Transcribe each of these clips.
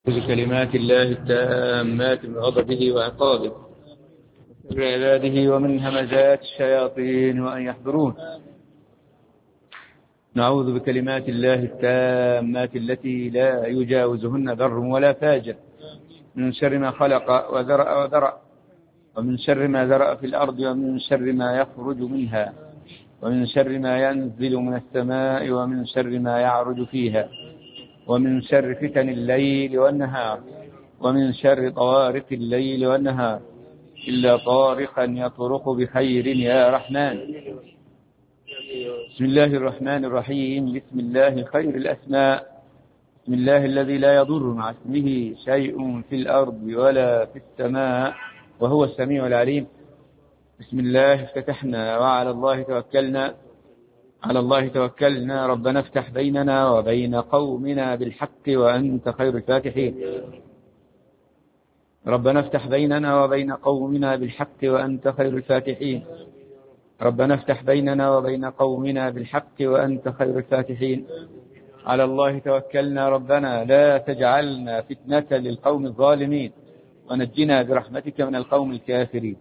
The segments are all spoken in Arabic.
بكلمات الله التامات من غضبه وعقابه وشر عباده ومن همزات الشياطين وأن يحضرون. نعوذ بكلمات الله التامات التي لا يجاوزهن بر ولا فاجر من شر ما خلق وذرأ ومن شر ما ذرأ في الأرض ومن شر ما يخرج منها ومن شر ما ينزل من السماء ومن شر ما يعرج فيها ومن شر فتن الليل والنهار ومن شر طوارق الليل والنهار إلا طارقا يطرق بخير يا رحمن. بسم الله الرحمن الرحيم. بسم الله خير الأسماء. بسم الله الذي لا يضر مع اسمه شيء في الأرض ولا في السماء وهو السميع العليم. بسم الله افتتحنا وعلى الله توكلنا. على الله توكلنا. ربنا افتح بيننا وبين قومنا بالحق وأنت خير الفاتحين. ربنا افتح بيننا وبين قومنا بالحق وأنت خير الفاتحين. ربنا افتح بيننا وبين قومنا بالحق وأنت خير الفاتحين. على الله توكلنا. ربنا لا تجعلنا فتنة للقوم الظالمين ونجنا برحمتك من القوم الكافرين.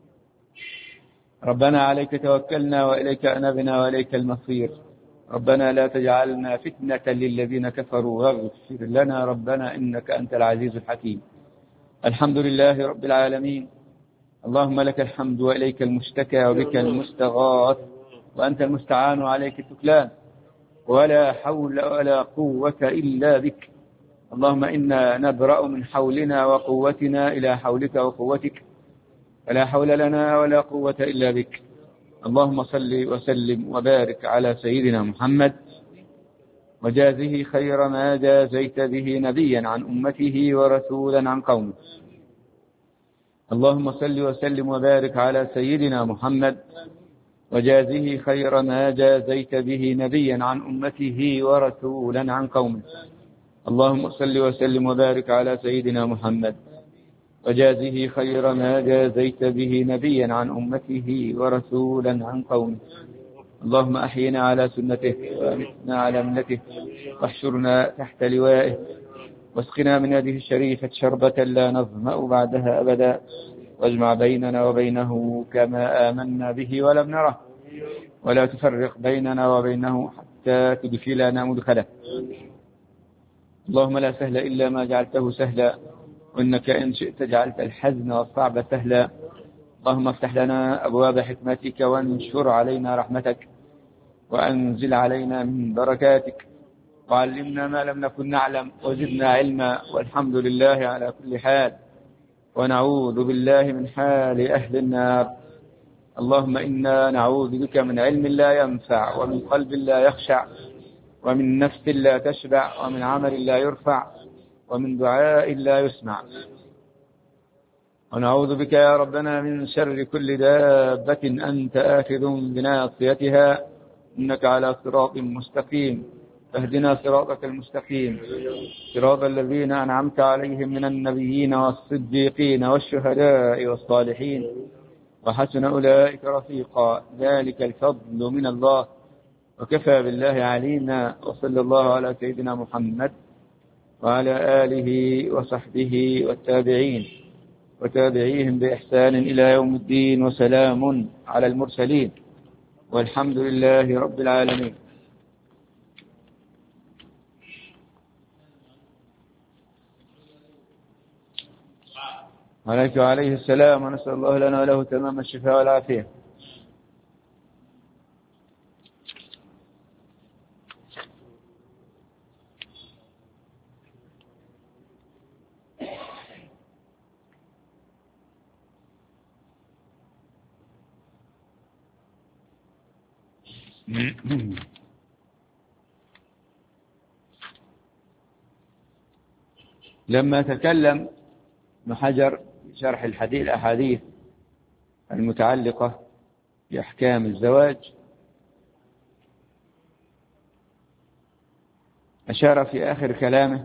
ربنا عليك توكلنا وإليك أنبنا وإليك المصير. ربنا لا تجعلنا فتنة للذين كفروا واغفر لنا ربنا إنك أنت العزيز الحكيم. الحمد لله رب العالمين. اللهم لك الحمد وإليك المشتكى وبك المستغاث وأنت المستعان وعليك التكلان ولا حول ولا قوة إلا بك. اللهم إنا نبرأ من حولنا وقوتنا إلى حولك وقوتك فلا حول لنا ولا قوة إلا بك. اللهم صل وسلم وبارك على سيدنا محمد وجازه خير ما جازيت به نبيا عن أمته ورسولا عن قومه. اللهم صل وسلم وبارك على سيدنا محمد وجازه خير ما جازيت به نبيا عن أمته ورسولا عن قومه. اللهم صل وسلم وبارك على سيدنا محمد وجازه خير ما جازيت به نبيا عن أمته ورسولا عن قومه. اللهم أحينا على سنته وأمتنا على ملته واحشرنا تحت لوائه واسقنا من يده الشريفة شربة لا نظمأ بعدها أبدا واجمع بيننا وبينه كما آمنا به ولم نره ولا تفرق بيننا وبينه حتى تدخلنا مدخله. اللهم لا سهل إلا ما جعلته سهلا وإنك إن شئت جعلت الحزن والصعب سهلا. اللهم افتح لنا أبواب حكمتك وانشر علينا رحمتك وأنزل علينا من بركاتك وعلمنا ما لم نكن نعلم وزدنا علما والحمد لله على كل حال ونعوذ بالله من حال أهل النار. اللهم إنا نعوذ بك من علم لا ينفع ومن قلب لا يخشع ومن نفس لا تشبع ومن عمل لا يرفع ومن دعاء لا يسمع. ونعوذ بك يا ربنا من شر كل دابة أنت آخذ بناصيتها إنك على صراط مستقيم. فاهدنا صراطك المستقيم صراط الذين أنعمت عليهم من النبيين والصديقين والشهداء والصالحين وحسن أولئك رفيقا. ذلك الفضل من الله وكفى بالله علينا. وصلى الله على سيدنا محمد وعلى آله وصحبه والتابعين وتابعيهم بإحسان إلى يوم الدين وسلام على المرسلين والحمد لله رب العالمين. عليك وعليه السلام ونسأل الله لنا وله تمام الشفاء والعافية. لما تكلم ابن حجر شرح الأحاديث المتعلقة بأحكام الزواج أشار في آخر كلامه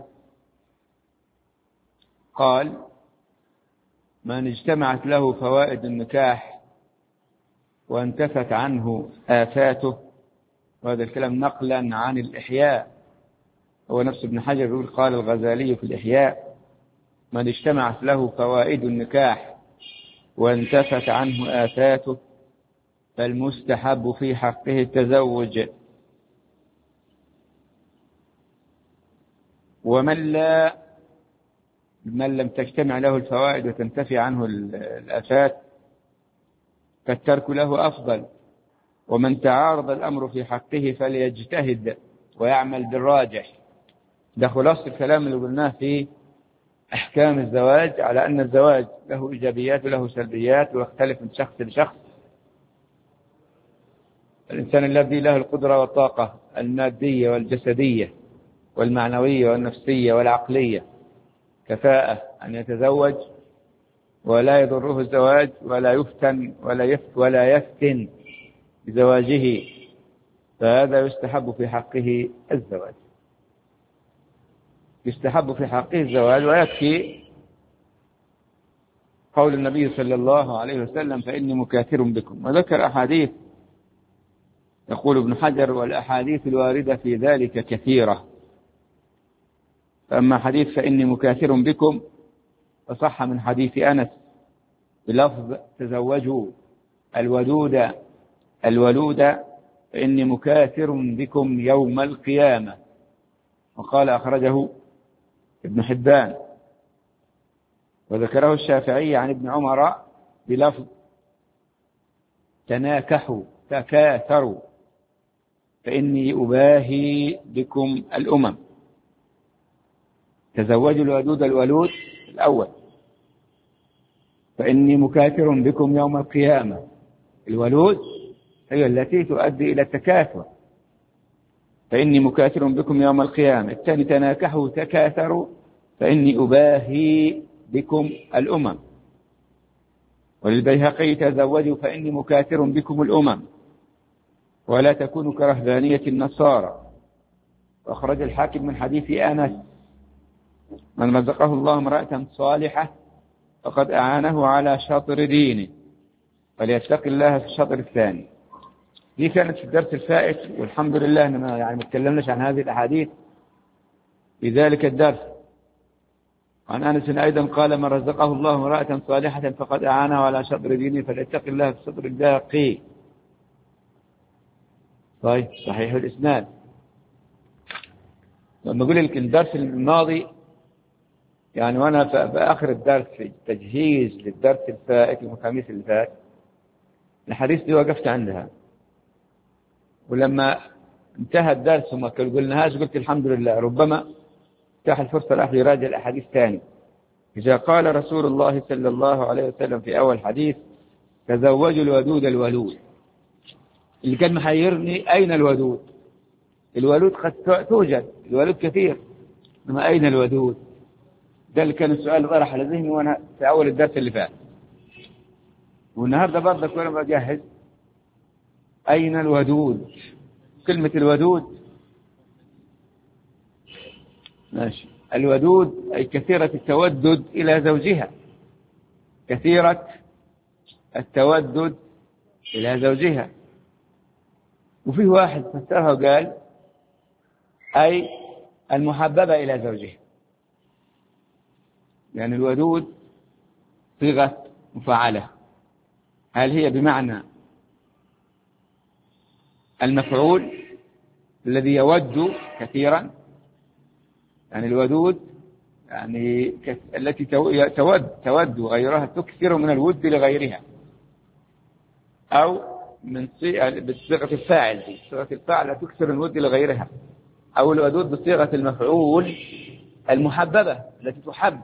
قال: من اجتمعت له فوائد النكاح وانتفت عنه آفاته. وهذا الكلام نقلا عن الإحياء، هو نفس ابن حجر يقول قال الغزالي في الإحياء: من اجتمعت له فوائد النكاح وانتفت عنه آفاته فالمستحب في حقه التزوج. ومن لم تجتمع له الفوائد وتنتفي عنه الآفات فالترك له أفضل. ومن تعارض الأمر في حقه فليجتهد ويعمل بالراجح. ده خلاصة الكلام اللي قلناه في أحكام الزواج، على أن الزواج له إيجابيات وله سلبيات ويختلف من شخص لشخص. الإنسان الذي له القدرة والطاقة المادية والجسدية والمعنوية والنفسية والعقلية كفاءة أن يتزوج ولا يضره الزواج ولا يفتن ولا يفتن بزواجه، فهذا يستحب في حقه الزواج. يستحب في حقه الزواج. ويكفي قول النبي صلى الله عليه وسلم فإني مكاثر بكم، وذكر أحاديث. يقول ابن حجر والأحاديث الواردة في ذلك كثيرة. فأما حديث فإني مكاثر بكم فصح من حديث أنس بلفظ تزوجوا الولود فإني مكاثر بكم يوم القيامة، وقال أخرجه ابن حبان. وذكره الشافعي عن ابن عمر بلفظ تناكحوا تكاثروا فإني أباهي بكم الأمم. تزوجوا الولود الأول فإني مكاثر بكم يوم القيامة. الولود هي التي تؤدي إلى التكاثر، فإني مكاثر بكم يوم القيامة. الثاني تناكحوا تكاثروا فإني أباهي بكم الأمم. وللبيهقي تزوجوا فإني مكاثر بكم الأمم ولا تكونوا كرهبانية النصارى. وأخرج الحاكم من حديث أنس من رزقه الله امرأة صالحة فقد أعانه على شطر دينه فليتق الله في الشطر الثاني. دي كانت في الدرس الفائت، والحمد لله أننا ما تكلمناش عن هذه الأحاديث في ذلك الدرس. عن أنس أيضا قال من رزقه الله امرأة صالحة فقد أعانه على شطر دينه فليتق الله في الشطر الباقي. طيب صحيح الإسناد. لما أقول لك الدرس الماضي يعني وأنا في آخر الدرس في التجهيز للدرس الفائت يوم الخميس اللي فات، الحديث دي وقفت عندها، ولما انتهى الدرس وما قلناهاش قلت الحمد لله ربما تاح الفرصة الأخيرة يراجع الأحاديث ثاني. إذا قال رسول الله صلى الله عليه وسلم في أول حديث تزوجوا الولود اللي كان محيرني أين الودود؟ الولود قد توجد، الولود كثير، إنما أين الودود؟ ده اللي كان السؤال طرح على ذهني وأنا في أول الدرس اللي فات. والنهاردة برضك وأنا بجهز أين الودود؟ كلمة الودود ماشي. الودود أي كثيرة التودد إلى زوجها، كثيرة التودد إلى زوجها. وفيه واحد فسرها وقال أي المحببة إلى زوجها. يعني الودود صيغة مفعلة، هل هي بمعنى المفعول الذي يود كثيرا؟ يعني الودود يعني التي تود غيرها، تكثر من الود لغيرها، أو من بصيغة الفاعل، صيغة الفاعل تكثر الود لغيرها، أو الودود بصيغة المفعول المحببة التي تحب.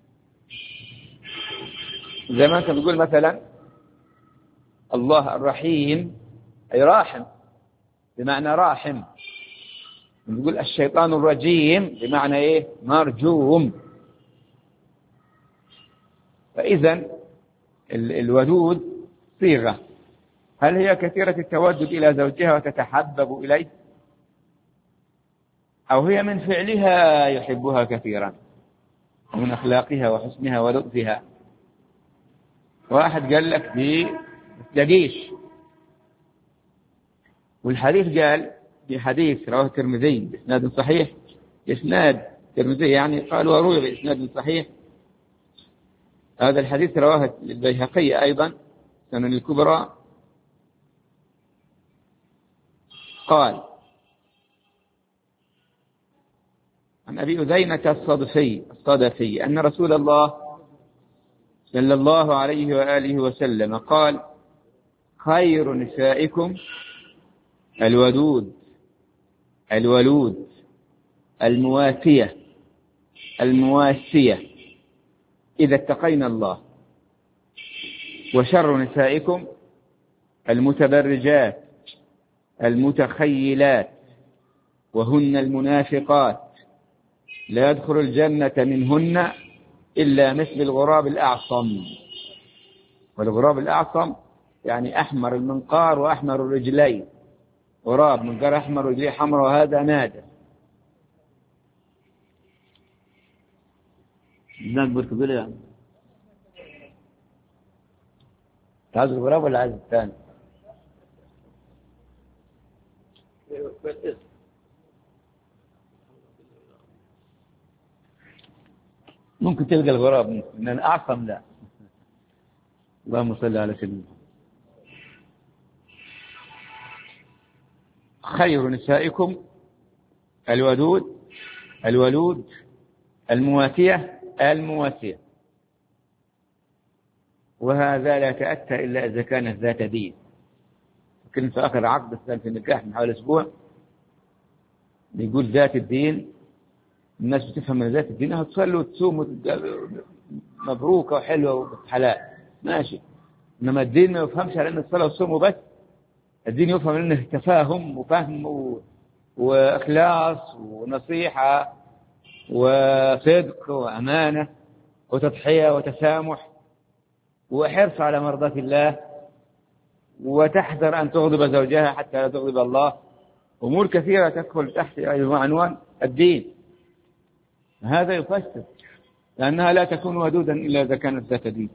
زي ما أنت بتقول مثلا الله الرحيم أي راحم بمعنى راحم. نقول الشيطان الرجيم بمعنى إيه؟ مرجوم. فإذا الودود صيغة، هل هي كثيرة التودد إلى زوجها وتتحبب إليه، أو هي من فعلها يحبها كثيرا ومن أخلاقها وحسنها ولطفها؟ واحد قال لك دي تلاقيش، والحديث قال في حديث رواه الترمذي بإسناد صحيح، إسناد الترمذي يعني قال وروي بإسناد صحيح هذا الحديث رواه البيهقي أيضا سنن الكبرى. قال عن أبي أذينة الصدفي أن رسول الله صلى الله عليه وآله وسلم قال: خير نسائكم الودود الولود المواسية إذا اتقينا الله، وشر نسائكم المتبرجات المتخيلات وهن المنافقات لا يدخل الجنة منهن إلا مثل الغراب الأعصم. والغراب الأعصم يعني أحمر المنقار وأحمر الرجلين، غراب منقار أحمر رجليه حمر، وهذا نادر. نقبل تقول يعني عايز الغراب ولا عايز الثاني؟ ممكن تلقى الغراب، لأن أعصم لا. اللهم صل على سيدنا. خير نسائكم الولود المواسية. وهذا لا يتأتى إلا إذا كانت ذات دين. كنت آخر عقد في النكاح من حوالي أسبوع يقول ذات الدين. الناس بتفهم من ذات الدين انها تصلي وتصوم مبروكة وحلوة وحلال ماشي، إنما الدين ما يفهمش على أن الصلاة والصوم وبس. الدين يفهم أنه تفاهم وفهم وإخلاص ونصيحة وصدق وأمانة وتضحية وتسامح وحرص على مرضاة الله، وتحذر أن تغضب زوجها حتى لا تغضب الله. أمور كثيرة تدخل تحت عنوان الدين. هذا يفسر لأنها لا تكون ودودا إلا إذا كانت ذات دين،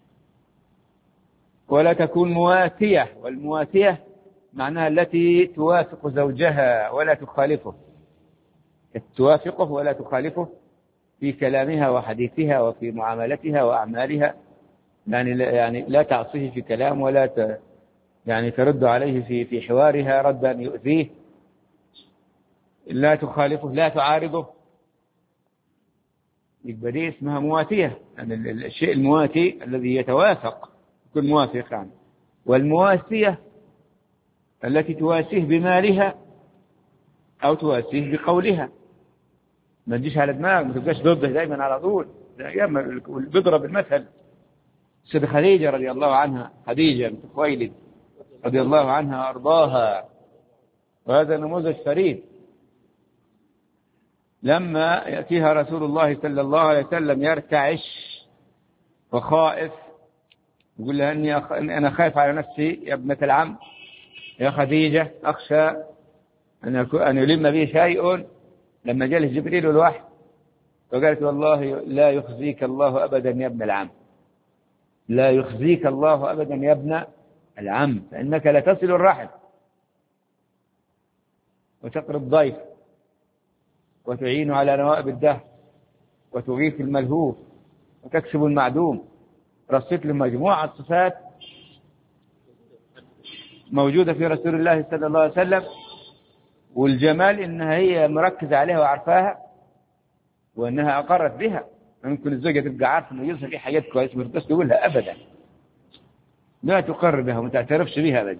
ولا تكون مواسية. والمواسية معناها التي توافق زوجها ولا تخالفه، توافقه ولا تخالفه في كلامها وحديثها وفي معاملتها وأعمالها. يعني لا تعصيه في كلام ولا يعني ترد عليه في حوارها ردا يؤذيه، لا تخالفه لا تعارضه. يبقى دي اسمها مواتية، يعني الشيء المواتي الذي يتوافق يكون موافق عنه. والمواسية التي تواسيه بمالها أو تواسيه بقولها. ما تجيش على دماغ، ما تبقاش ضده دائما على طول. بيضرب المثل سيدة خديجة رضي الله عنها، خديجة بنت خويلد رضي الله عنها أرضاها، وهذا نموذج فريد. لما يأتيها رسول الله صلى الله عليه وسلم يرتعش وخائف، يقول لها أنا خايف على نفسي يا ابنة العم يا خديجة، أخشى أن يلم بي شيء. لما جاء جبريل الوحي وقالت: والله لا يخزيك الله أبدا يا ابن العم، لا يخزيك الله أبدا يا ابن العم، فإنك لتصل الرحم وتقري الضيف وتعين على نوائب الدهر وتغيث الملهوف وتكسب المعدوم. رصيت له مجموعة صفات موجودة في رسول الله صلى الله عليه وسلم، والجمال إنها هي مركزة عليها وعرفاها وإنها أقرت بها. ممكن الزوجة تبقى عارفة إنه يوصل في حاجات كويسة ما تقدرش تقولها أبدا، لا تقر بها وما تعترفش بها أبدا.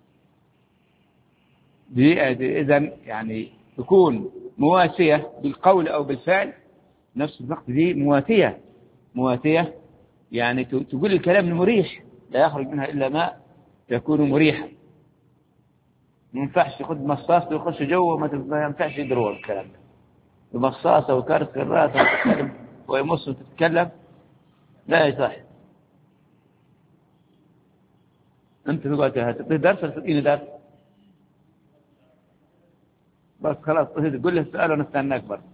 إذن يعني تكون مواسية بالقول أو بالفعل نفس الوقت. دي مواتية يعني تقول الكلام المريح لا يخرج منها إلا ما يكون مريحا. ما ينفعش تاخذ مصاص ويخش جوه، ما ينفعش يدروا الكلام ده. المصاصة وكارثة الراس وتتكلم ويمص وتتكلم لا يصح. أنت تقعد تعطي درس ولا تعطيني درس؟ بس خلاص تقول له السؤال ونستناك برضه.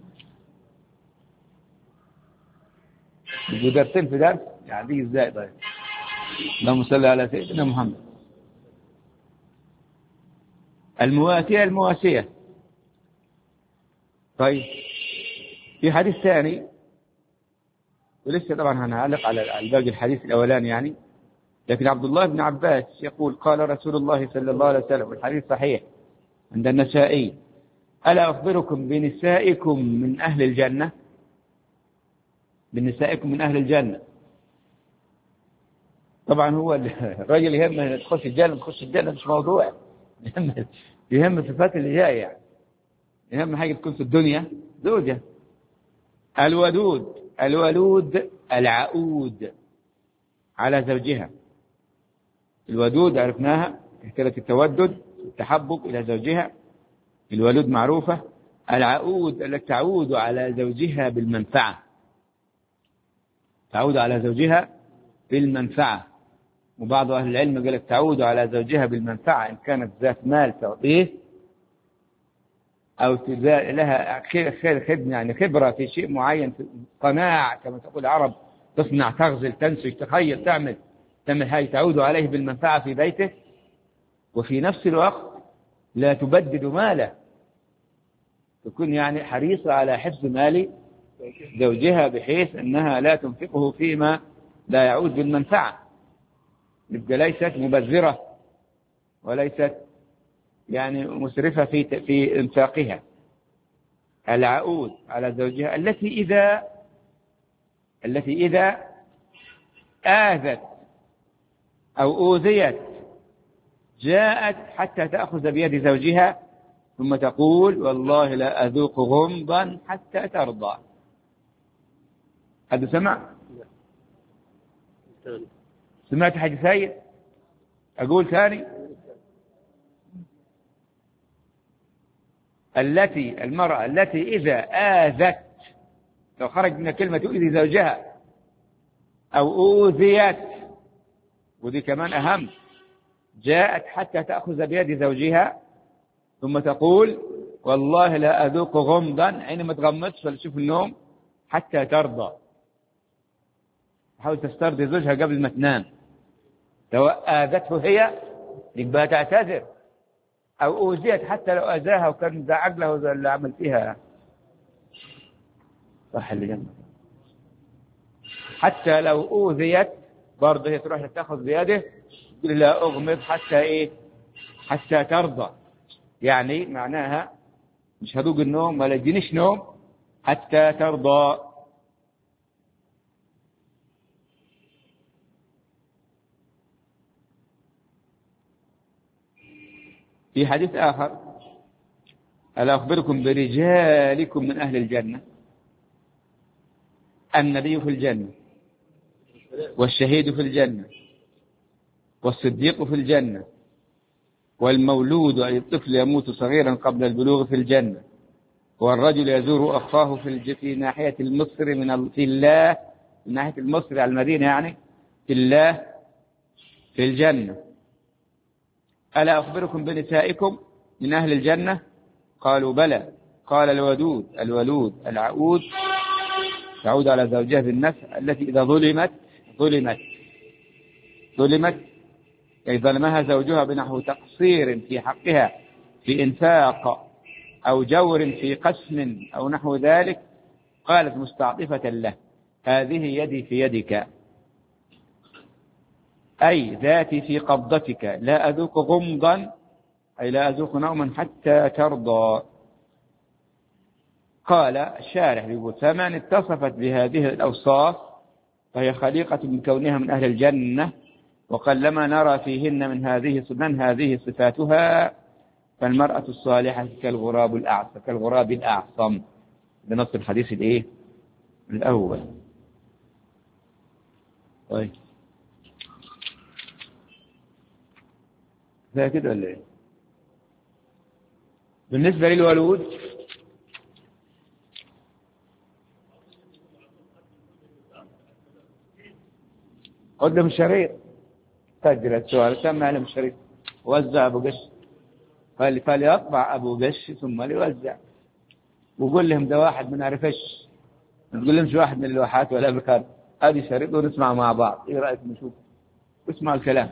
يجوا درسين في درس يعني دي ازاي؟ طيب اللهم صل على سيدنا محمد. المواسية. طيب في حديث ثاني ولسه طبعا هنعلق على باقي الحديث الأولاني يعني. لكن عبد الله بن عباس يقول قال رسول الله صلى الله عليه وسلم، الحديث صحيح عند النسائي: ألا أخبركم بنسائكم من أهل الجنة؟ بنسائكم من أهل الجنة. طبعا هو الرجل يهم تخش الجنة تخش الجنة مش موضوع، يهم الصفات اللي جاية يعني. يهم حاجة تكون في الدنيا زوجة. الودود، الولود العؤود على زوجها. الودود عرفناها، كانت التودد التحبب إلى زوجها. الولود معروفة. العؤود التي تعود على زوجها بالمنفعة، تعود على زوجها بالمنفعة. وبعض أهل العلم قال لك تعود على زوجها بالمنفعة إن كانت ذات مال تعطيه، أو لها خدمة يعني خبرة في شيء معين، في صناعة كما تقول العرب، تصنع تغزل تنسج تخيل تعمل هاي، تعود عليه بالمنفعة في بيته. وفي نفس الوقت لا تبدد ماله، تكون يعني حريصة على حفظ مال زوجها بحيث أنها لا تنفقه فيما لا يعود بالمنفعة. يبقى ليست مبذرة وليست يعني مسرفة في إنفاقها. العؤود على زوجها التي إذا آذت أو أوذيت جاءت حتى تأخذ بيد زوجها ثم تقول: والله لا أذوق غمضا حتى ترضى. هذا سمعت حاجة سيء؟ أقول ثاني: المرأة التي إذا آذت، لو خرج من كلمة تؤذي زوجها، أو أوذيت، ودي كمان أهم، جاءت حتى تأخذ بيد زوجها ثم تقول: والله لا أذوق غمضا، عيني ما تغمضش ولا تشوف النوم حتى ترضى. تحاول تسترضي زوجها قبل ما تنام. لو آذته هي يبقى تعتذر، أو أوذيت حتى لو أذاها وكان زعق له زي اللي عمل فيها. صح اللي جنبه. حتى لو أوذيت برضه هي تروح تأخذ بيده تقول: لا أغمض حتى ترضى. يعني معناها مش هذوق النوم ولا يجينيش نوم حتى ترضى. في حديث آخر: ألا أخبركم برجالكم من أهل الجنة؟ النبي في الجنة، والشهيد في الجنة، والصديق في الجنة، والمولود أي الطفل يموت صغيرا قبل البلوغ في الجنة، والرجل يزور أخاه في ناحية المصر في الله، من ناحية المصر على المدينة يعني، في الله في الجنة. ألا أخبركم بنسائكم من أهل الجنة؟ قالوا بلى. قال: الولود العؤود تعود على زوجها بالنفع، التي إذا ظلمت أي ظلمها زوجها بنحو تقصير في حقها في إنفاق أو جور في قسم أو نحو ذلك، قالت مستعطفة له: هذه يدي في يدك، أي ذاتي في قبضتك، لا أذوق غمضا أي لا أذوق نوما حتى ترضى. قال الشارح يقول: فمن اتصفت بهذه الأوصاف فهي خليقة من كونها من أهل الجنة، وقلما نرى فيهن من هذه صفاتها، فالمرأة الصالحة كالغراب الأعصم. بنص الحديث الأول. طيب ده كده ولا ايه؟ بالنسبة للولود قدم الشريط، سجل السؤال، سمع لهم الشريط، وزع أبو قش، فليطبع أبو قش ثم ليوزع، وقول لهم ده واحد من عرفش، ما تقول لهمش واحد من الواحات ولا بكار، هذه شريط ونسمع مع بعض. ايه رأيك نشوف واسمع الكلام.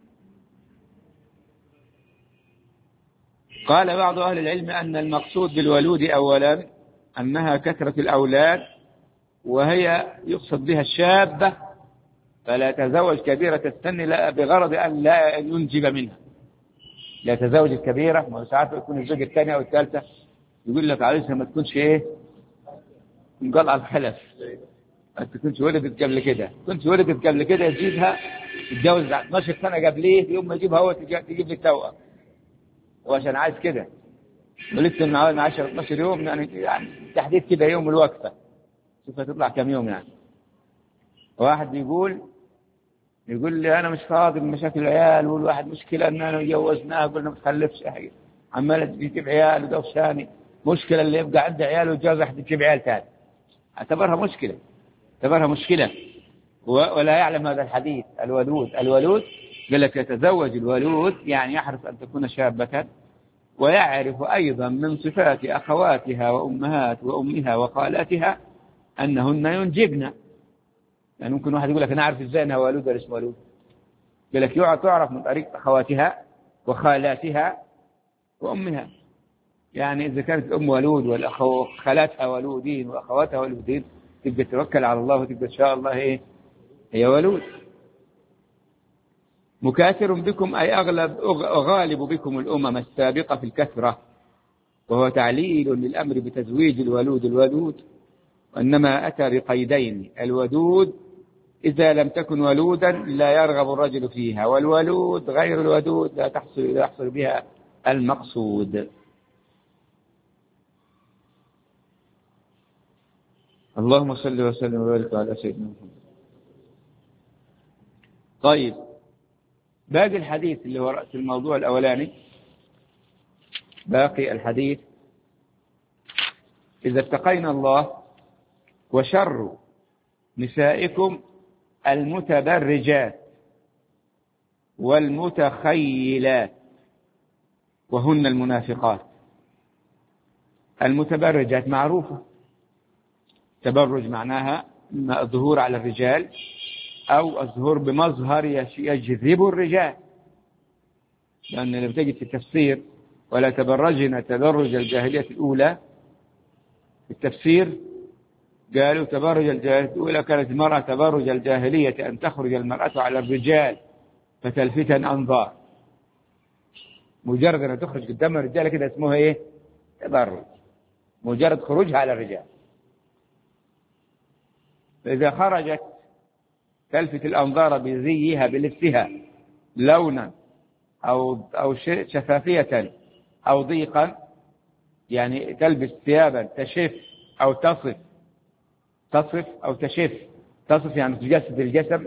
قال بعض أهل العلم أن المقصود بالولود أولا أنها كثرة الأولاد وهي يقصد بها الشابة، فلا تزوج كبيرة السن لا بغرض أن لا ينجب منها. لا تزوج الكبيرة، ما ساعات يكون الزوجة الثانية أو الثالثة يقول لك عايزها ما تكونش إيه مقلع الخلف، ما تكونش ولدت قبل كده، كنت ولدت قبل كده يجيبها يتجوز 12 سنة قبليه، يوم ما يجيبها هو تجيب لي التوأم، وعشان عايز كده ولدت من 10 12 يوم يعني تحديد كده يوم الوقفة، شوف هتطلع كم يوم يعني. واحد يقول لي أنا مش فاضي من مشاكل العيال، والواحد مشكلة أن أنا جوزناها قلنا ما تخلفش حاجة، عمالة تجيب عيال وده ثاني، مشكلة اللي يبقى عنده عيال ويتجوز واحد تجيب عيال ثاني، اعتبرها مشكلة ولا يعلم هذا الحديث. الولود قال لك يتزوج الولود يعني يحرص أن تكون شابة، ويعرف أيضا من صفات أخواتها وأمها وخالاتها أنهن ينجبن. يعني ممكن واحد يقول لك أنا أعرف إزاي أنها ولود ولا اسمها ولود، قال لك تعرف من طريق أخواتها وخالاتها وأمها. يعني إذا كانت الأم ولود وخالاتها ولودين وأخواتها ولودين تبقى توكل على الله وتبقى إن شاء الله إيه هي ولود. مكاثر بكم أي غالب بكم الأمم السابقة في الكثرة، وهو تعليل للأمر بتزويج الولود، وإنما أتى بقيدين: الودود إذا لم تكن ولودا لا يرغب الرجل فيها، والولود غير الودود لا يحصل بها المقصود. اللهم صل وسلم وبارك على سيدنا محمد. طيب، باقي الحديث اللي هو رأس الموضوع الأولاني، باقي الحديث: إذا اتقينا الله وشر نسائكم المتبرجات والمتخيلات وهن المنافقات. المتبرجات معروفة، تبرج معناها إما الظهور على الرجال أو الظهور بمظهر يجذب الرجال، لأن لما تجد في التفسير ولا تبرجن تبرج الجاهلية الأولى، في التفسير قالوا تبرج الجاهلية الأولى كانت المرأة تبرج الجاهلية أن تخرج المرأة على الرجال فتلفت الأنظار، مجرد أن تخرج قدام الرجال كده اسمها إيه تبرج، مجرد خروجها على الرجال. فإذا خرجت تلفت الأنظار بزيها بلبسها لونا أو شفافية أو ضيقا، يعني تلبس ثيابا تشف أو تصف أو تشف. تصف يعني تجسد الجسم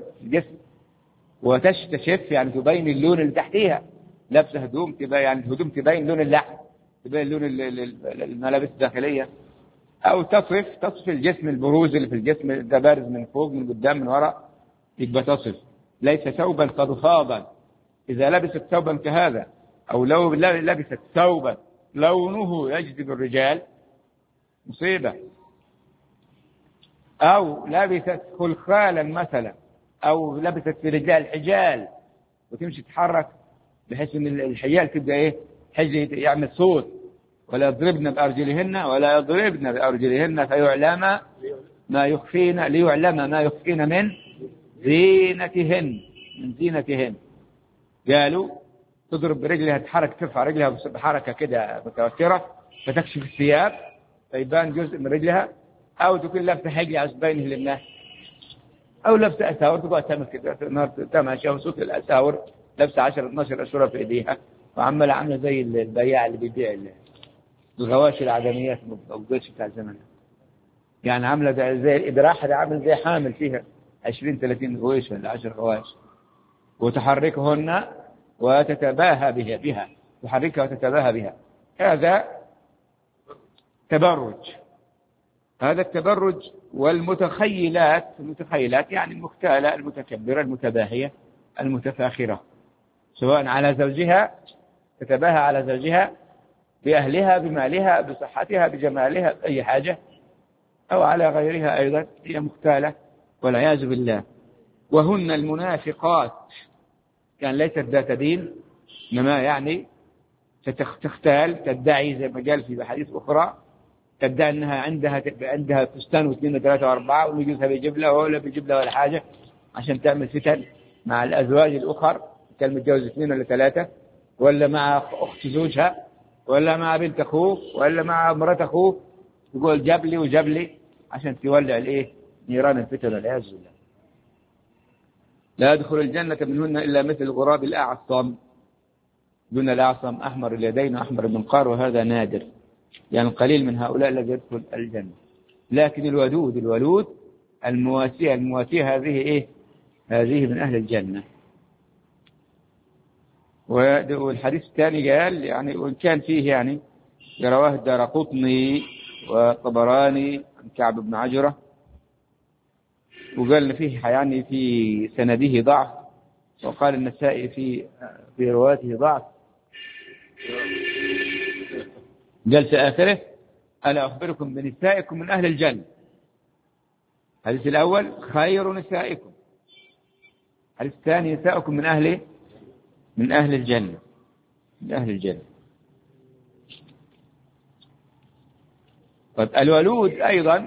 وتشف يعني تبين اللون اللي تحتيها، لابسه هدوم تبين يعني الهدوم تبين لون اللحم، تبين لون الملابس الداخلية. أو تصف الجسم، البروز اللي في الجسم ده بارز من فوق من قدام من وراء، يبقى تصف. ليس ثوبا فضفاضا، إذا لبست ثوبا كهذا أو لو لبست ثوبا لونه يجذب الرجال مصيبة، أو لبست خلخالا مثلا، أو لبست في رجال الحجال وتمشي تتحرك بحيث أن الحجال تبقى إيه حجة يعمل صوت، ولا يضربن بأرجلهن فيعلم ما يخفين ليعلم ما يخفين من زينتهن. قالوا تضرب برجلها، تحرك ترفع رجلها بحركة كده متوترة فتكشف الثياب فيبان جزء من رجلها، أو تكون لابسة حجة عشان تبينه للناس، أو لابسة أساور تقعد تعمل كده تماشي وصوت الأساور، لابسة 10 12 أشورة في إيديها وعاملة زي البياع اللي بيبيع الغواشي العدميات الجيش بتاع زمان، يعني عاملة زي الإدراحة، عامل زي حامل فيها 20-30 غويش ولا 10 غواش، وتحركهن وتتباهى بها تحركها وتتباهى بها. هذا تبرج. هذا التبرج. والمتخيلات يعني المختالة المتكبرة المتباهية المتفاخرة، سواء على زوجها تتباهى على زوجها بأهلها بمالها بصحتها بجمالها بأي حاجة، أو على غيرها أيضا، هي مختالة والعياذ بالله. وهن المنافقات، كان ليست ذات دين، إنما يعني تختال تدعي زي ما قال في حديث أخرى تدعي أنها عندها فستان واثنين وثلاثة وأربعة، وجوزها بيجيب لها ولا بيجيب لها ولا حاجة، عشان تعمل فتن مع الأزواج الأخر، كان متجوز اثنين ولا ثلاثة، ولا مع أخت زوجها، ولا مع بنت أخوه، ولا مع مرات أخوه، تقول جاب لي وجاب لي، عشان تولع نيران الفتن والعياذ بالله. لا يدخل الجنة منهن إلا مثل الغراب الأعصم، دون الأعصم أحمر اليدين وأحمر المنقار، وهذا نادر، يعني قليل من هؤلاء الذي يدخل الجنة. لكن الولود المواسية هذه هذه من أهل الجنة. والحديث الثاني قال يعني، وإن كان فيه يعني رواه الدارقطني وطبراني عن كعب بن عجرة، وقال فيه يعني في سنده ضعف، وقال النسائي في رواته ضعف. قال في آخره: ألا أخبركم بنسائكم من أهل الجنة. الحديث الأول: خير نسائكم. الحديث الثاني: نسائكم من أهل الجنة، من أهل الجنة. طيب الولود أيضا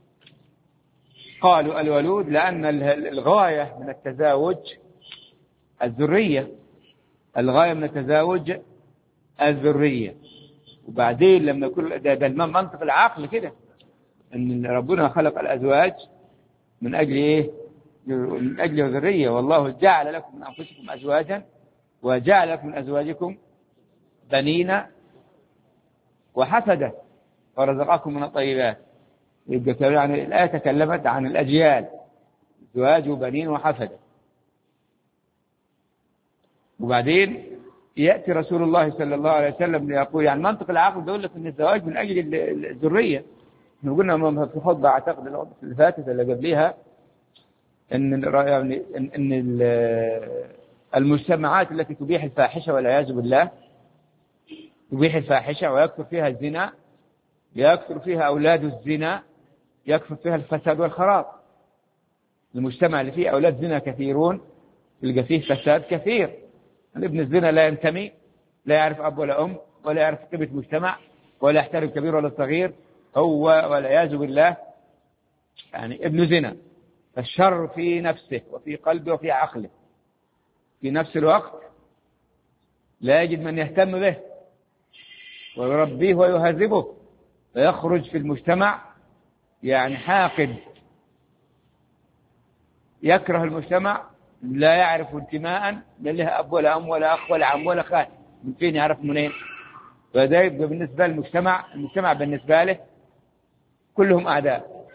قالوا الولود لأن الغاية من التزاوج الذرية، الغاية من التزاوج الذرية. وبعدين لما يكون ده منطق العقل كده، أن ربنا خلق الأزواج من أجل من أجل الذرية. والله جعل لكم من أنفسكم أزواجا وجعل لكم من أزواجكم بنين وحفدة ورزقكم من الطيبات. يعني الآية تكلمت عن الأجيال، زواج وبنين وحفدة. وبعدين يأتي رسول الله صلى الله عليه وسلم ليقول يعني منطق العقل يقول لك أن الزواج من أجل الذرية. احنا قلنا في خطبة أعتقد الخطبة اللي فاتت اللي قبلها أن المجتمعات التي تبيح الفاحشة والعياذ بالله، تبيح الفاحشة ويكثر فيها الزنا، يكثر فيها أولاد الزنا، يكثر فيها الفساد والخراب. المجتمع اللي فيه أولاد زنا كثيرون تلقى فيه فساد كثير. ابن الزنا لا ينتمي، لا يعرف أب ولا أم، ولا يعرف قيمة مجتمع، ولا يحترم كبير ولا صغير، هو والعياذ بالله يعني ابن زنا. فالشر في نفسه وفي قلبه وفي عقله. في نفس الوقت لا يجد من يهتم به ويربيه ويهذبه، فيخرج في المجتمع يعني حاقد، يكره المجتمع، لا يعرف انتماء، لا له أب ولا أم ولا أخ ولا عم ولا خال، من فين يعرف منين؟ فذلك بالنسبة للمجتمع، المجتمع بالنسبة له كلهم أعداء.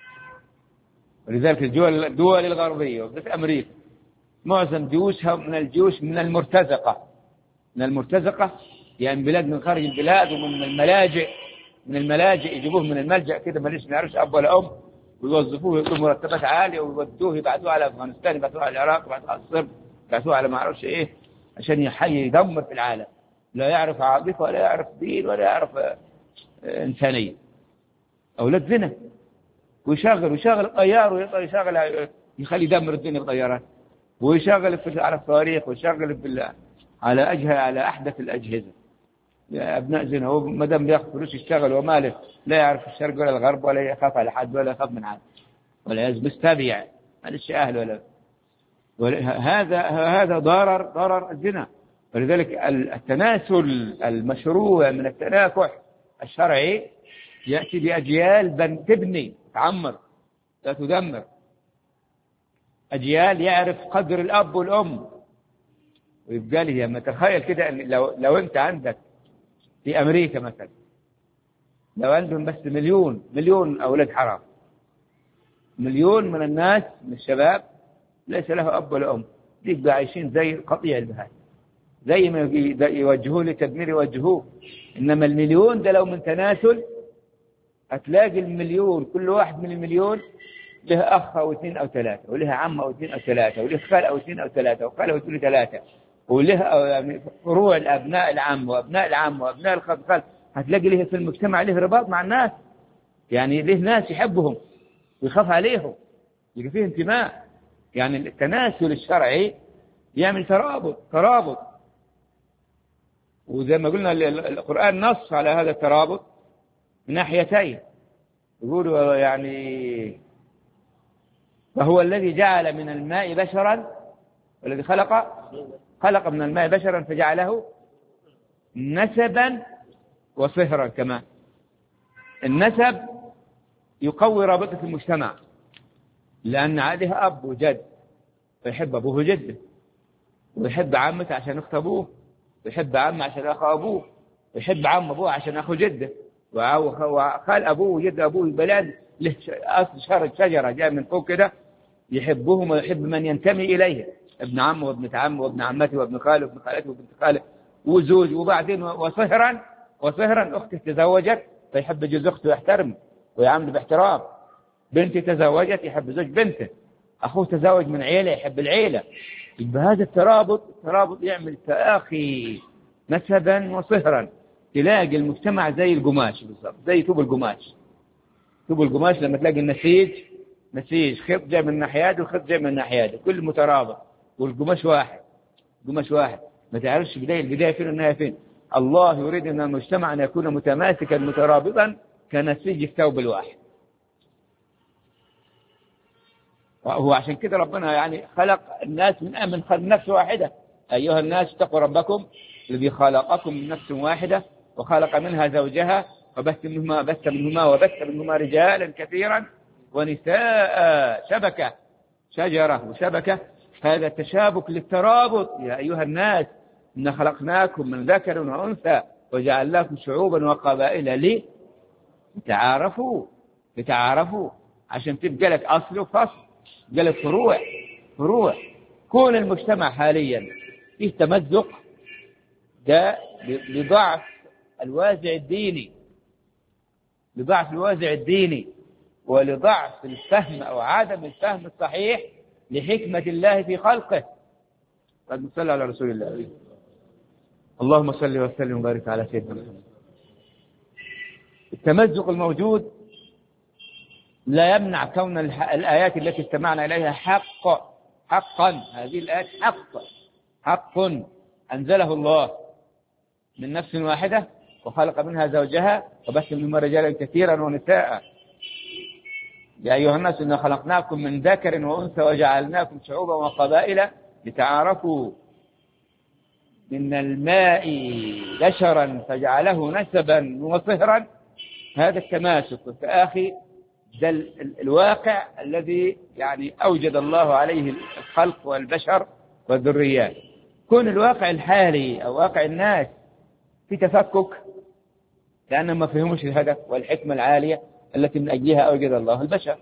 ولذلك الدول الغربية وبالذات أمريكا معظم جيوشها من الجيوش من المرتزقة، يعني بلاد من خارج البلاد ومن الملاجئ يجيبوه من الملجأ كده ماليش ما يعرفش أب ولا أم، ويوظفوه يعطوه مرتبات عالية، ويودوه يبعثوه على أفغانستان، يبعثوه على العراق، يبعثوه على الصرب، يبعثوه على ما أعرفش إيه، عشان يدمر في العالم. لا يعرف عاطفة ولا يعرف دين ولا يعرف إنسانية. أولاد زنا. ويشغل الطيار ويشغل يخلي يدمر الدنيا بالطيارات، ويشغل على الصواريخ، ويشغل على أحدث الأجهزة. يا أبناء زنا، هو ما دام بياخذ فلوس يشتغل وماله، لا يعرف الشرق ولا الغرب، ولا يخاف على حد ولا يخاف من حد، ولا مستبيع مالش أهل هذا ضرر الزنا. ولذلك التناسل المشروع من التناكح الشرعي يأتي بأجيال تبني تعمر لا تدمر، أجيال يعرف قدر الأب والأم. ويبقى لي لما تخيل كده أن لو أنت عندك في أمريكا مثلا، لو عندهم بس مليون أولاد حرام، مليون من الناس من الشباب ليس له أب ولا أم، يبقى عايشين زي قطيع البهائم، زي ما يوجهوه لتدمير يوجهوه. إنما المليون ده لو من تناسل هتلاقي المليون كل واحد من المليون له أخ أو اثنين أو ثلاثة، وله عم أو اثنين أو ثلاثة، وله خال أو اثنين أو ثلاثة، وخال أو اثنين ثلاثة، وله يعني فروع الأبناء العم وأبناء العم وأبناء الخال. هتلاقي له في المجتمع له رباط مع الناس، يعني له ناس يحبهم ويخاف عليهم، يبقى فيه انتماء. يعني التناسل الشرعي يعمل ترابط. وزي ما قلنا القرآن نص على هذا الترابط، من ناحيتين. يقولوا يعني فهو الذي جعل من الماء بشرا، والذي خلق من الماء بشرا فجعله نسبا وصهرا. كمان النسب يقوي رابطة المجتمع، لأن عليها أب وجد، فيحب أبوه وجده، ويحب عمته عشان أخت أبوه، ويحب عمه عشان أخو أبوه، ويحب عم أبوه عشان أخو جده، وخال أبوه وجد أبوه. بلاد له أصل شجرة جاء من فوق كده، يحبهم ويحب من ينتمي إليه، ابن عمه وابن عمه وابن عمته وابن خاله وابن خالته وابن خاله وزوج. وبعدين وصهرا أخته تزوجت فيحب جوز أخته ويحترم ويعامل باحترام. بنتي تزوجت يحب زوج بنته. أخوه تزوج من عيلة يحب العيلة. يبقى هذا الترابط يعمل تآخي نسبا وصهرا. تلاقي المجتمع زي القماش بالضبط، زي ثوب القماش. ثوب القماش لما تلاقي النسيج خيط جاي من ناحيات وخيط جاي من ناحيات، كل مترابط، والقماش واحد، ما تعرفش البداية فين والنهاية فين. الله يريد أن المجتمع أن يكون متماسكا مترابطا كنسيج الثوب الواحد. وهو عشان كده ربنا يعني خلق الناس من نفس واحدة. أيها الناس اتقوا ربكم الذي خلقكم من نفس واحدة وخلق منها زوجها وبث منهما رجالا كثيرا ونساء. شجرة وشبكة، هذا تشابك للترابط. يا أيها الناس إن خلقناكم من ذكر وأنثى وجعلناكم شعوبا وقبائل لتعارفوا عشان تبقى لك أصل وفصل، تبقى لك فروع. كون المجتمع حاليا فيه تمزق، ده لضعف الوازع الديني ولضعف الفهم أو عدم الفهم الصحيح لحكمة الله في خلقه. قد نصلي على رسول الله. اللهم صل وسلم وبارك على سيدنا محمد. التمزق الموجود لا يمنع كون الآيات التي استمعنا إليها حقا. هذه الآيات حق أنزله الله من نفس واحدة وخلق منها زوجها وبث منهما رجالا كثيرا ونساء. يا أيها الناس إنا خلقناكم من ذكر وأنثى وجعلناكم شعوبا وقبائل لتعارفوا. من الماء بشرا فجعله نسبا وصهرا. هذا التماسك والتآخي ده الواقع الذي يعني أوجد الله عليه الخلق والبشر والذريات. كون الواقع الحالي أو واقع الناس في تفكك لأنهم ما فهموش الهدف والحكمة العالية التي من أجلها أوجد الله البشر،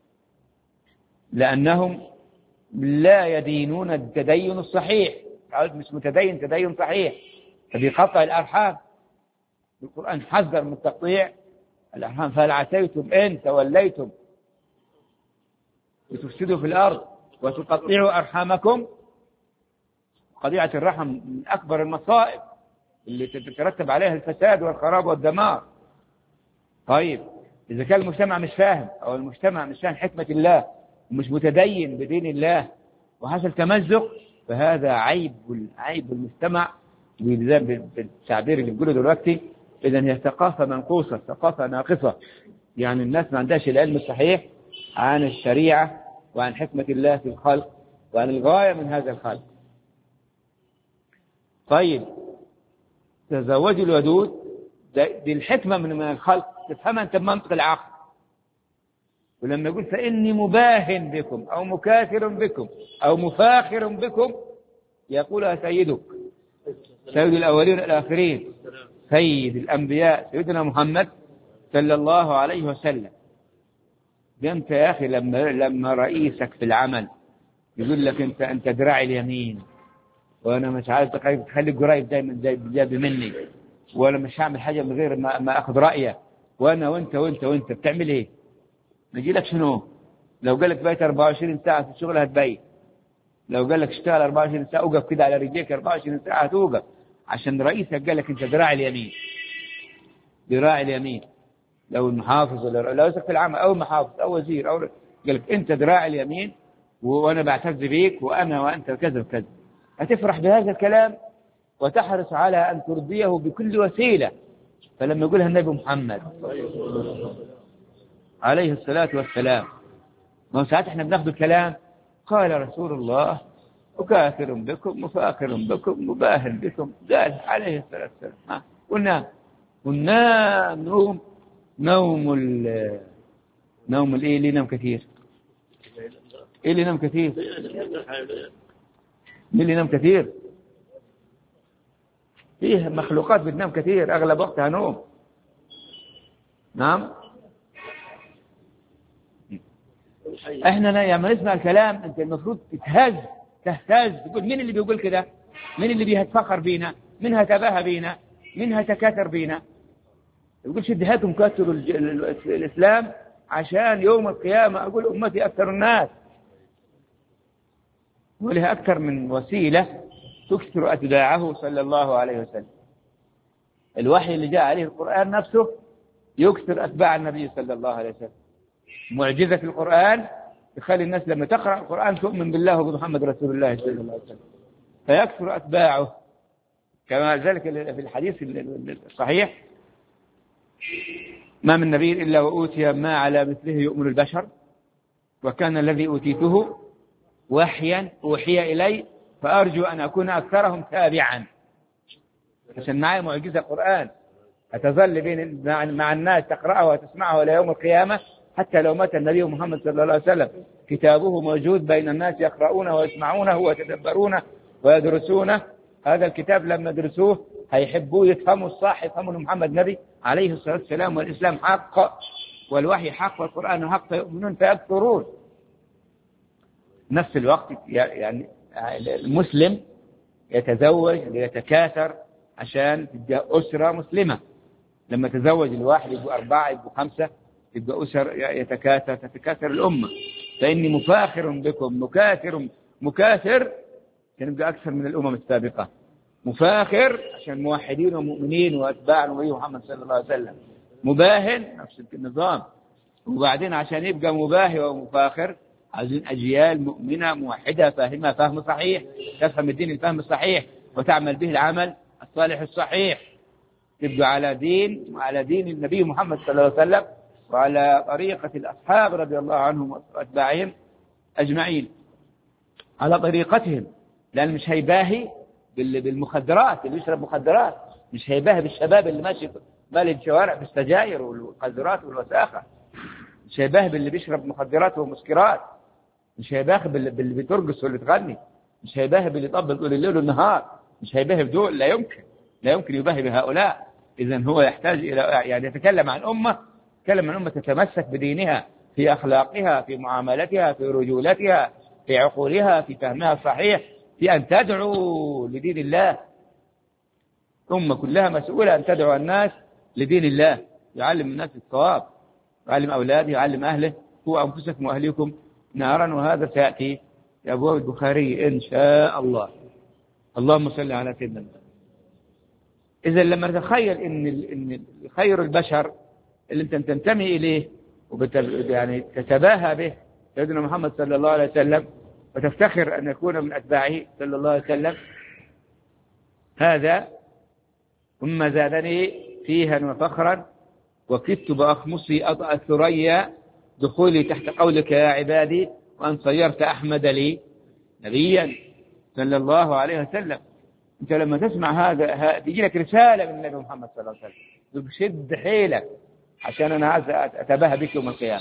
لأنهم لا يدينون التدين الصحيح. مش متدين تدين صحيح، فبيقطع الأرحام. القرآن حذر من تقطيع الأرحام. فهل عسيتم إن توليتم لتفسدوا في الأرض وتقطعوا أرحامكم؟ قطيعة الرحم من أكبر المصائب اللي تترتب عليها الفساد والخراب والدمار. طيب إذا كان المجتمع مش فاهم أو المجتمع مش فاهم حكمة الله ومش متدين بدين الله وحصل تمزق، فهذا عيب المجتمع بالتعبير اللي بيقوله دلوقتي. إذن هي ثقافة منقوصة، ثقافة ناقصة. يعني الناس ما عندهاش العلم الصحيح عن الشريعة وعن حكمة الله في الخلق وعن الغاية من هذا الخلق. طيب تزوجوا الودود، دي الحكمة من الخلق تفهمها أنت بمنطق العقل. ولما يقول فإني مباهن بكم أو مكاثر بكم أو مفاخر بكم، يقولها سيد الأولين والآخرين، سيد الأنبياء سيدنا محمد صلى الله عليه وسلم. أنت يا أخي لما رئيسك في العمل يقول لك أنت دراعي اليمين وأنا مش عارف تخلي قريب دايما جاب مني، ولا مش هعمل حاجة من غير ما أخذ رأيه، وأنا وأنت بتعمل إيه؟ نجي لك شنو؟ لو قال لك بيت 24 ساعة في الشغل هتبيت. لو قال لك اشتغل 24 ساعة اوقف كده على رجليك 24 ساعة هتوقف، عشان رئيسك قال لك أنت دراعي اليمين. لو المحافظ ولا رئيسك في العمل أو المحافظ أو وزير أو قال لك أنت دراعي اليمين وأنا بعتز بيك وأنت كذا وكذا، هتفرح بهذا الكلام وتحرص على أن ترضيه بكل وسيلة فلما يقولها النبي محمد عليه الصلاة والسلام، ما هو ساعات احنا بناخد الكلام قال رسول الله مكاثر بكم مفاخر بكم مباهر بكم، قال عليه الصلاة والسلام. والنام نوم الايه اللي ينام كثير؟ ايه اللي ينام كثير؟ مين اللي ينام كثير؟ فيه مخلوقات بتنام كثير اغلب وقتها نوم. نعم. احنا لما نسمع الكلام انت المفروض تهتز تقول مين اللي بيقول كده؟ مين اللي بيتفخر بينا؟ مين هتباهى بينا؟ مين هتكاثر بينا؟ يقول شدهاتهم كثروا الاسلام عشان يوم القيامه اقول امتي اكثر الناس، ولها اكثر من وسيله تكثر اتباعه صلى الله عليه وسلم. الوحي اللي جاء عليه القران نفسه يكثر اتباع النبي صلى الله عليه وسلم. معجزة القرآن يخلي الناس لما تقرأ القرآن تؤمن بالله وبمحمد رسول الله صلى الله عليه وسلم، فيكثر أتباعه. كما ذلك في الحديث الصحيح ما من نبي إلا وأوتي ما على مثله يؤمن البشر، وكان الذي أوتيته وحيا أوحي إلي فأرجو أن أكون أكثرهم تابعا. عشان معي معجزة القرآن أتظل بين مع الناس تقرأه وتسمعه إلى يوم القيامة، حتى لو مات النبي محمد صلى الله عليه وسلم كتابه موجود بين الناس يقرؤونه ويسمعونه ويتدبرونه ويدرسونه. هذا الكتاب لما درسوه هيحبوه يفهموا الصح، يفهموا أن محمد نبي عليه الصلاة والسلام والإسلام حق والوحي حق والقرآن حق فيؤمنون فيكثرون. نفس الوقت يعني المسلم يتزوج ليتكاثر عشان تبقى أسرة مسلمة. لما تزوج الواحد يبقوا 4 يبقوا 5 يبقى أسر تتكاثر الأمة. فإني مفاخر بكم مكاثر كان يبقى أكثر من الأمم السابقة. مفاخر عشان موحدين ومؤمنين وأتباع النبي محمد صلى الله عليه وسلم. مباهن نفس النظام. وبعدين عشان يبقى مباهي ومفاخر عايزين أجيال مؤمنة موحدة فاهمة فهم صحيح، تفهم الدين الفهم الصحيح وتعمل به العمل الصالح الصحيح، تبقى على دين النبي محمد صلى الله عليه وسلم وعلى طريقة الأصحاب رضي الله عنهم وأتباعهم أجمعين على طريقتهم. لأن مش هيباهي بالمخدرات، اللي يشرب مخدرات مش هيباهي بالشباب اللي ماشي مالي الشوارع بالسجاير والمخدرات والوساخة، مش هيباهي باللي بيشرب مخدرات ومسكرات، مش هيباهي باللي بترقص واللي تغني، مش هيباهي باللي يطبل طول الليل والنهار، مش هيباهي بدول. لا يمكن يباهي بهؤلاء. إذن هو يحتاج إلى يعني يتكلم عن أمة تتمسك بدينها في أخلاقها في معاملتها في رجولتها في عقولها في فهمها الصحيح في أن تدعو لدين الله. أمة كلها مسؤولة أن تدعو الناس لدين الله، يعلم الناس الصواب، يعلم أولاده يعلم أهله هو أنفسكم وأهليكم نارا. وهذا سيأتي في أبواب البخاري إن شاء الله. اللهم صل على سيدنا محمد. إذا لما تتخيل إن خير البشر اللي أنت تنتمي إليه يعني تتباهى به سيدنا محمد صلى الله عليه وسلم وتفتخر أن يكون من أتباعه صلى الله عليه وسلم، هذا ثم زادني فيها وفخرا وكدت بأخمصي أطأ الثريا دخولي تحت قولك يا عبادي وأن صيرت أحمد لي نبيا صلى الله عليه وسلم. أنت لما تسمع هذا تيجي لك رسالة من النبي محمد صلى الله عليه وسلم، بشد حيلك عشان أنا عايز أتباهى بك يوم القيامة.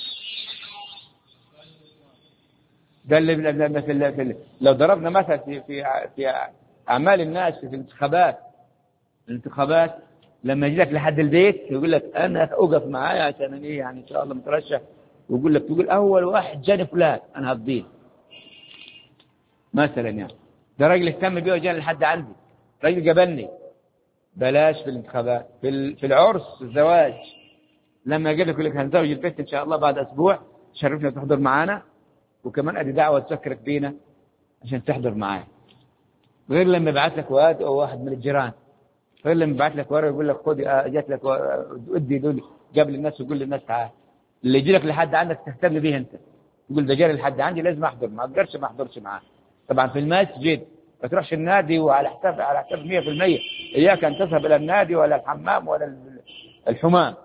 ده اللي لو ضربنا مثل في أعمال الناس في الانتخابات لما يجي لك لحد البيت يقول لك أنا أوقف معايا عشان أنا يعني إن شاء الله مترشح، ويقول لك تقول أول واحد جاني فلان أنا هفضيه مثلا. يعني ده راجل اهتم بيه وجاني لحد عندي، راجل قبلني. بلاش في الانتخابات، في العرس الزواج لما يجي لك يقول لك هنزوج البيت إن شاء الله بعد أسبوع شرفنا تحضر معانا، وكمان أدي دعوة تسكرك بينا عشان تحضر معايا. غير لما يبعث لك واد أو واحد من الجيران، غير لما يبعث لك ورقة يقول لك خذ جات لك ادي دول قبل الناس وقول للناس تعال. اللي يجي لك لحد عندك تهتم به أنت، تقول ده جاري لحد عندي لازم أحضر، ما أقدرش ما أحضرش معاه. طبعا في المسجد ما تروحش النادي وعلى حساب 100%. إياك أن تذهب إلى النادي ولا الحمام ولا الحمام.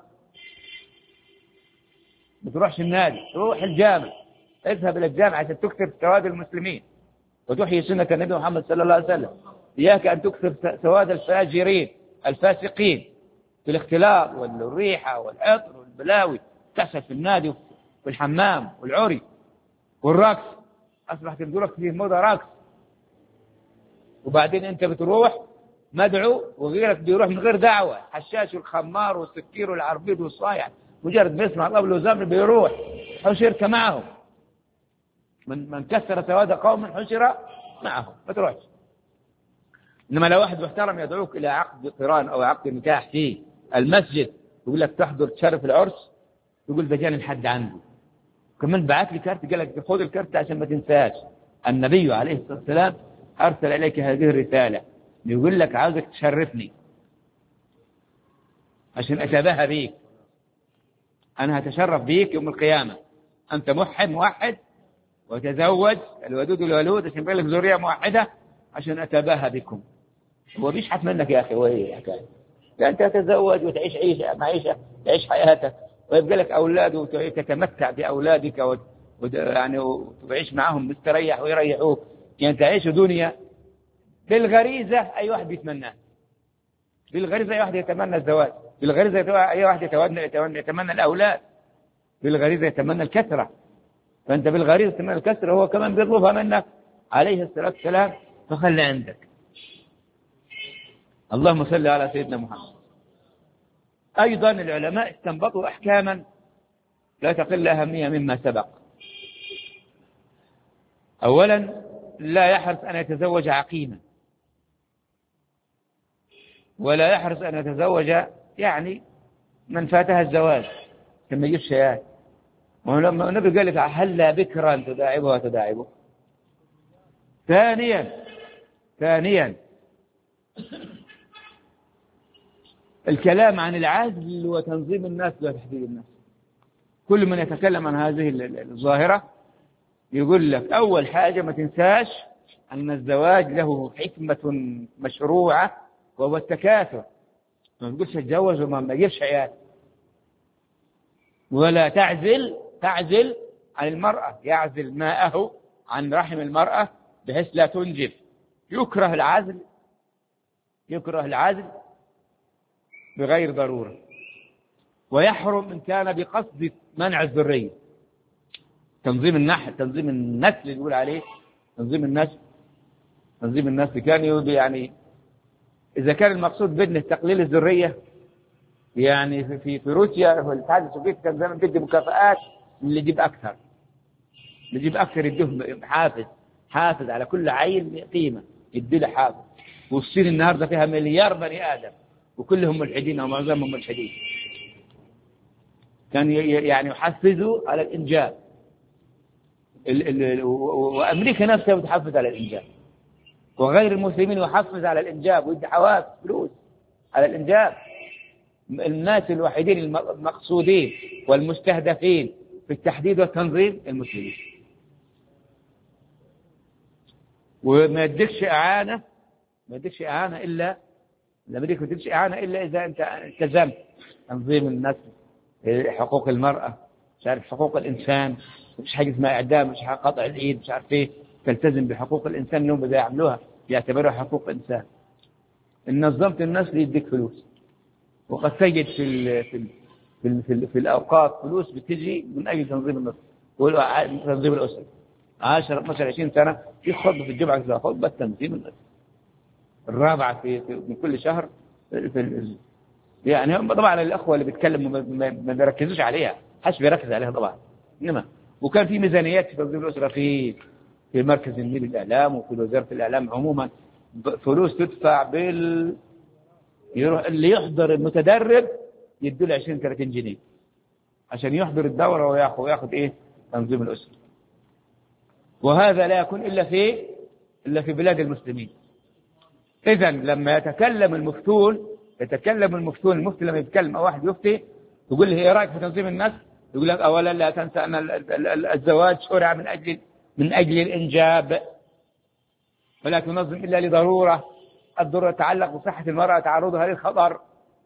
ما تروحش النادي، تروح الجامع. اذهب إلى الجامع عشان تكثر سواد المسلمين وتحيي سنة النبي محمد صلى الله عليه وسلم. إياك أن تكثر سواد الفاجرين الفاسقين في الاختلاط والريحة والعطر والبلاوي تحصل في النادي وفي الحمام والعري والرقص. أصبحت الدورة في موضة رقص، وبعدين أنت بتروح مدعو وغيرك بيروح من غير دعوة، حشاش والخمار والسكير والعربيد والصايع مجرد ما يسمع الأول وزمر بيروح حشرك معهم. من كسر سواد قوم حشر معهم، ما تروحش. إنما لو واحد محترم يدعوك إلى عقد قران أو عقد نكاح في المسجد يقول لك تحضر تشرف العرس، يقول ده جاني الحد عنده، كمان بعت لي كارت قال لك خذ الكارت عشان ما تنساش. النبي عليه الصلاة والسلام أرسل إليك هذه الرسالة يقول لك عاوزك تشرفني عشان أتباهى بيك، أنا هتشرف بيك يوم القيامة. أنت موحد وتزوج الودود والولود عشان يبقى لك ذرية موحدة عشان أتباهى بكم. هو بيشحت منك يا أخي، وهي حكاية أنت تتزوج وتعيش معيشة تعيش حياتك ويبقى لك أولاد وتتمتع بأولادك يعني وتعيش معهم مستريح ويريحوك، يعني تعيش دنيا. بالغريزة أي واحد بيتمناه، بالغريزة أي واحد يتمنى الزواج، بالغريزة أي واحد يتمنى الأولاد، بالغريزة يتمنى الكثرة. فأنت بالغريزة يتمنى الكثرة، هو كمان بيطلبها منك عليه الصلاة والسلام، فخلي عندك. اللهم صل على سيدنا محمد. أيضا العلماء استنبطوا أحكاما لا تقل أهمية مما سبق. أولا لا يحرص أن يتزوج عقيما، ولا يحرص أن يتزوج يعني من فاتها الزواج كما يجيب شيئات. ولما النبي قال لك هلا بكرا تداعبها وتداعبه. ثانيا الكلام عن العزل وتنظيم الناس وتحديد الناس. كل من يتكلم عن هذه الظاهرة يقول لك أول حاجة ما تنساش أن الزواج له حكمة مشروعة وهو التكاثر. ما تقولش اتجوز وما يجيبش عيال، ولا تعزل عن المرأة، يعزل ماءه عن رحم المرأة بحيث لا تنجب. يكره العزل بغير ضرورة، ويحرم إن كان بقصد منع الذرية. تنظيم النسل يقول عليه تنظيم النسل كان يعني إذا كان المقصود بدنه تقليل الذرية، يعني في روسيا والاتحاد السوفيتي كان زمان بيدي مكافآت اللي يجيب أكثر يديه حافز على كل عيل قيمة، يدي له حافز. والصين النهارده فيها مليار بني آدم وكلهم ملحدين أو معظمهم ملحدين. كان يعني يحفزوا على الإنجاب. وأمريكا نفسها بتحفز على الإنجاب، وغير المسلمين يحفز على الإنجاب ويدي حوافز فلوس على الإنجاب. الناس الوحيدين المقصودين والمستهدفين في التحديد والتنظيم المسلمين. وما يديكش إعانة إلا الأمريكا ما تديكش إعانة إلا إذا أنت التزمت تنظيم النسل، حقوق المرأة، مش عارف حقوق الإنسان، مش حاجة اسمها إعدام، مش قطع الإيد، مش عارف إيه، تلتزم بحقوق الإنسان اللي هم بدأوا يعملوها يعتبروها حقوق إنسان. إن نظمت النسل يديك فلوس. وقد تجد في الأوقات فلوس بتجي من أجل تنظيم النسل وتنظيم الأسرة. 10 12 20 سنة في خطبة في الجمعة، خطبة تنظيم النسل الرابعة من كل شهر يعني هم طبعا الأخوة اللي بيتكلموا ما بيركزوش عليها، حش بيركز عليها طبعا. إنما وكان في ميزانيات في تنظيم الأسرة في مركز النيل الإعلام وفي وزارة الإعلام عموما، فلوس تدفع يروح اللي يحضر المتدرب يدوا له 20 30 جنيه عشان يحضر الدورة وياخذ إيه تنظيم الأسرة. وهذا لا يكون إلا في بلاد المسلمين. إذن لما يتكلم المفتون المفتي لما يتكلم أو واحد يفتي يقول له إيه رأيك في تنظيم النسل؟ يقول لك أولا لا تنسى أن الزواج شرع من أجل الإنجاب، ولا تنظم إلا لضرورة. الضرورة تتعلق بصحة المرأة، تعرضها للخطر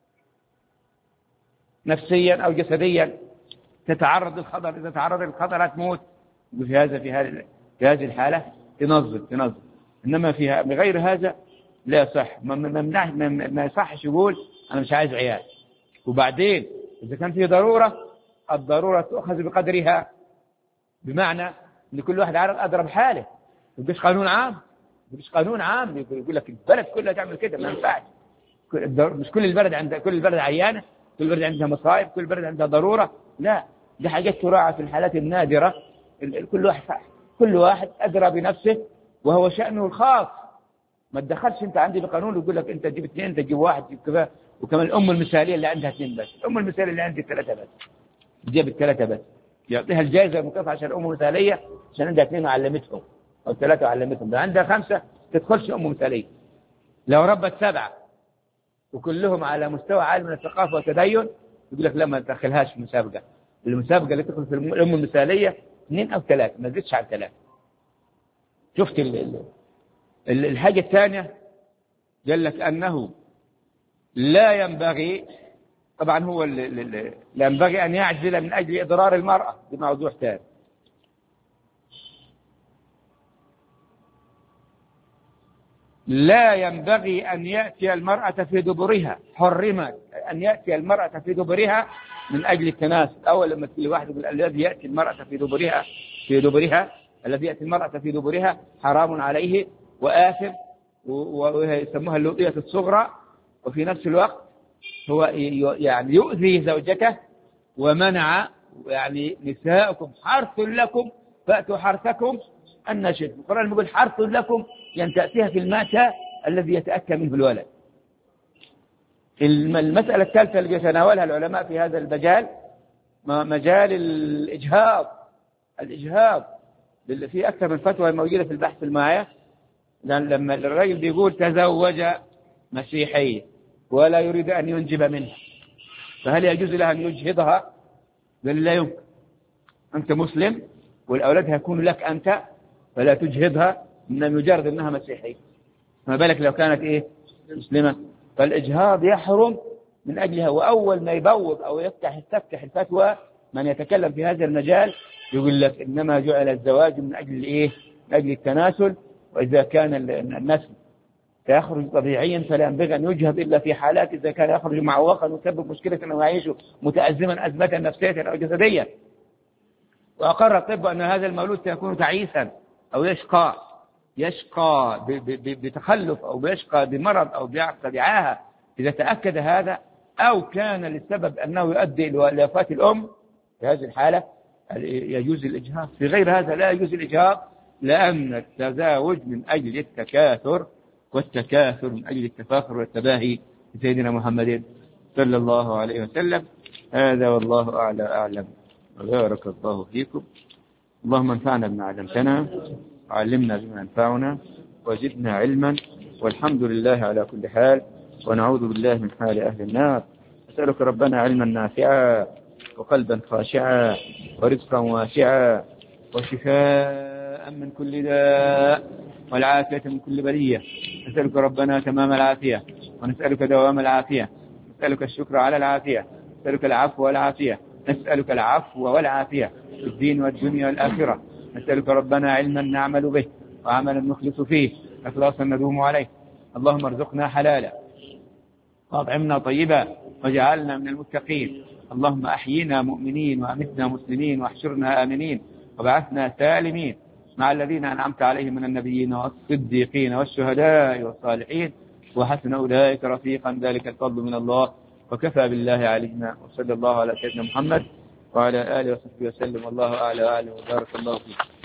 نفسيا أو جسديا، تتعرض للخطر، إذا تعرض للخطر هتموت. في هذه الحالة تنظم. إنما فيها بغير هذا لا صح. ما يصحش يقول أنا مش عايز عيال. وبعدين إذا كان فيه ضرورة، الضرورة تؤخذ بقدرها، بمعنى أن كل واحد عارف أضرب حاله. مش قانون عام يقول لك البلد كلها تعمل كده، ما ينفعش. مش كل البلد عيانة، كل البلد عندها مصائب، كل البلد عندها ضرورة. لا، دي حاجات تراعى في الحالات النادرة. كل واحد أدرى بنفسه وهو شأنه الخاص. ما تدخلش انت عندي بقانون يقول لك انت تجيب 2، انت تجيب 1، تجيب كذا. وكمان الام المثاليه اللي عندها 2 بس، الام المثاليه اللي عندي 3 بس، جابت 3 بس، يعطيها الجائزه المكافاه عشان الام مثاليه، عشان عندها 2 وعلمتهم او 3 وعلمتهم. ده عندها 5 تدخلش ام مثاليه. لو ربت 7 وكلهم على مستوى عالي من الثقافه والتدين، يقول لك لا ما تدخلهاش في المسابقه اللي تدخل في الام المثاليه 2 أو 3، ما تزيدش عن 3. شفت الحاجة الثانية؟ قال لك أنه لا ينبغي، طبعا هو لا ينبغي أن يعزل من أجل إضرار المرأة، بموضوع ثاني. لا ينبغي أن يأتي المرأة في دبرها، حرمت أن يأتي المرأة في دبرها من أجل التناسل. أول لما تقول واحد يقول الذي يأتي المرأة في دبرها الذي يأتي المرأة في دبرها حرام عليه وآثم، ويسموها اللوطية الصغرى. وفي نفس الوقت هو يعني يؤذي زوجته، ومنع يعني نساءكم حرث لكم فأتوا حرثكم أن شئتم. القرآن يقول حرث لكم، يعني تأتيها في المأتى الذي يتأتى منه الولد. المسألة الثالثة اللي يتناولها العلماء في هذا المجال مجال الإجهاض. في أكثر من فتوى موجودة في البحث المعايا. لما الرجل بيقول تزوج مسيحية ولا يريد أن ينجب منها، فهل يجوز له أن يجهضها؟ قال لا يمكن. أنت مسلم والأولاد هيكونوا لك أنت، فلا تجهضها من مجرد أنها مسيحية، ما بالك لو كانت مسلمة. فالإجهاض يحرم من أجلها. وأول ما يبوب أو يفتح الفتوى من يتكلم في هذا المجال يقول لك إنما جعل الزواج من أجل من أجل التناسل، وإذا كان النسل سيخرج طبيعيا فلا ينبغي أن يجهض إلا في حالات إذا كان يخرج معوقا ويسبب مشكلة أنه يعيش متأزما أزمة نفسية أو جسدية. وأقر الطب أن هذا المولود سيكون تعيسا أو يشقى بتخلف، أو بيشقى بمرض، أو بيعقى بعاهة. إذا تأكد هذا أو كان للسبب أنه يؤدي إلى وفاة الأم، في هذه الحالة يجوز الإجهاض. في غير هذا لا يجوز الإجهاض، لأن التزاوج من أجل التكاثر، والتكاثر من أجل التفاخر والتباهي بسيدنا محمد صلى الله عليه وسلم. هذا والله أعلم. وبارك الله فيكم. اللهم انفعنا بما علمتنا، وعلمنا بما ينفعنا، وزدنا علما، والحمد لله على كل حال، ونعوذ بالله من حال أهل النار. أسألك ربنا علما نافعا، وقلبا خاشعا، ورزقا واسعا، وشفاء من كل داء، والعافية من كل بلية. نسألك ربنا تمام العافية، ونسألك دوام العافية، نسألك الشكر على العافية، نسألك العفو والعافية، نسألك العفو والعافية في الدين والدنيا والآخرة. نسألك ربنا علما نعمل به، وعملا نخلص فيه، إخلاصا ندوم عليه. اللهم ارزقنا حلالا، وأطعمنا طيبا، وجعلنا من المتقين. اللهم أحينا مؤمنين، وأمتنا مسلمين، واحشرنا آمنين، وبعثنا سالمين مع الذين أنعمت عليهم من النبيين والصديقين والشهداء والصالحين، وحسن أولئك رفيقا. ذلك الفضل من الله، وكفى بالله علينا. وصلى الله على سيدنا محمد وعلى آله وصحبه وسلم. والله أعلى وأعلم، وبارك الله فيك.